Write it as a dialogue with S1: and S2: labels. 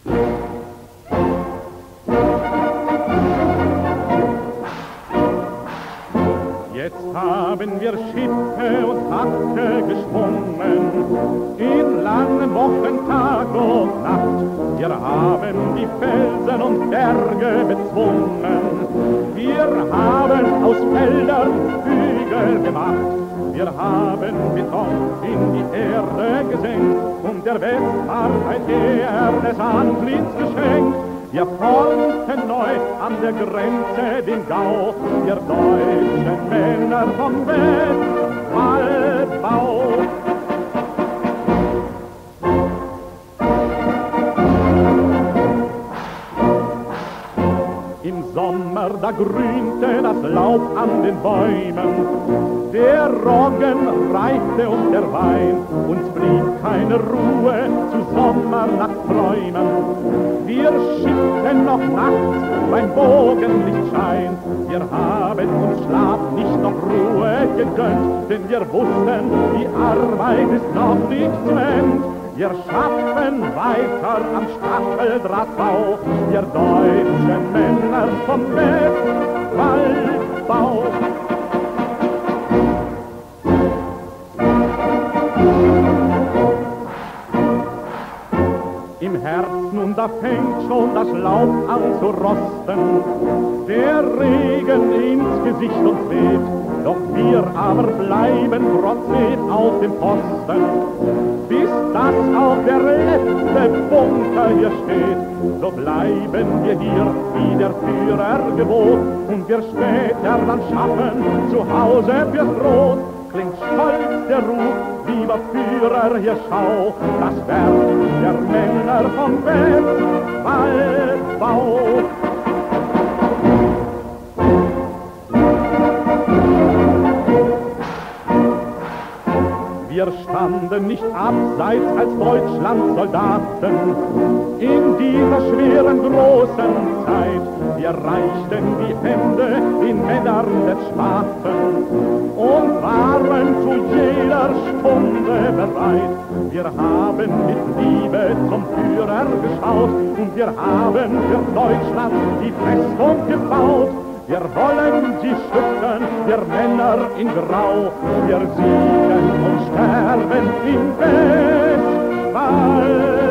S1: Jetzt haben wir Schiffe und Hacke geschwungen, in langen Wochen Tag und Nacht. Wir haben die Felsen und Berge bezwungen, wir haben aus Feldern Hügel gemacht. Wir haben Beton in die Erde gesenkt und der Westmark ein ehernes Antlitz geschenkt. Wir formten neu an der Grenze den Gau, wir deutschen Männer vom Westwaldbau. Im Sommer, da grünte das Laub an den Bäumen, der Roggen reifte und der Wein, uns blieb keine Ruhe zu Sommernachtträumen. Wir schickten noch nachts beim Bogenlichtschein, wir haben uns Schlaf nicht noch Ruhe gegönnt, denn wir wussten, die Arbeit ist noch nicht zu Ende. Wir schaffen weiter am Stacheldrahtbau, wir deutschen Männer vom Westwaldbau. Im Herbst nun, da fängt schon das Laub an zu rosten, der Regen ins Gesicht uns weht, doch wir aber bleiben trotzdem auf dem Posten, bis das auch der letzte Bunker hier steht. So bleiben wir hier, wie der Führer gebot, und wir später dann schaffen zu Hause fürs Brot. Klingt stolz der Ruf, lieber Führer, hier schau, das Werk der Männer vom Westwaldbau. Wir standen nicht abseits als Deutschlandsoldaten in dieser schweren großen Zeit. Wir reichten die Hände den Männern des Spaten und waren zu jeder Stunde bereit. Wir haben mit Liebe zum Führer geschaut und wir haben für Deutschland die Festung gebaut. Wir wollen sie schützen, wir Männer in Grau, wir siegen und sterben im Westwald.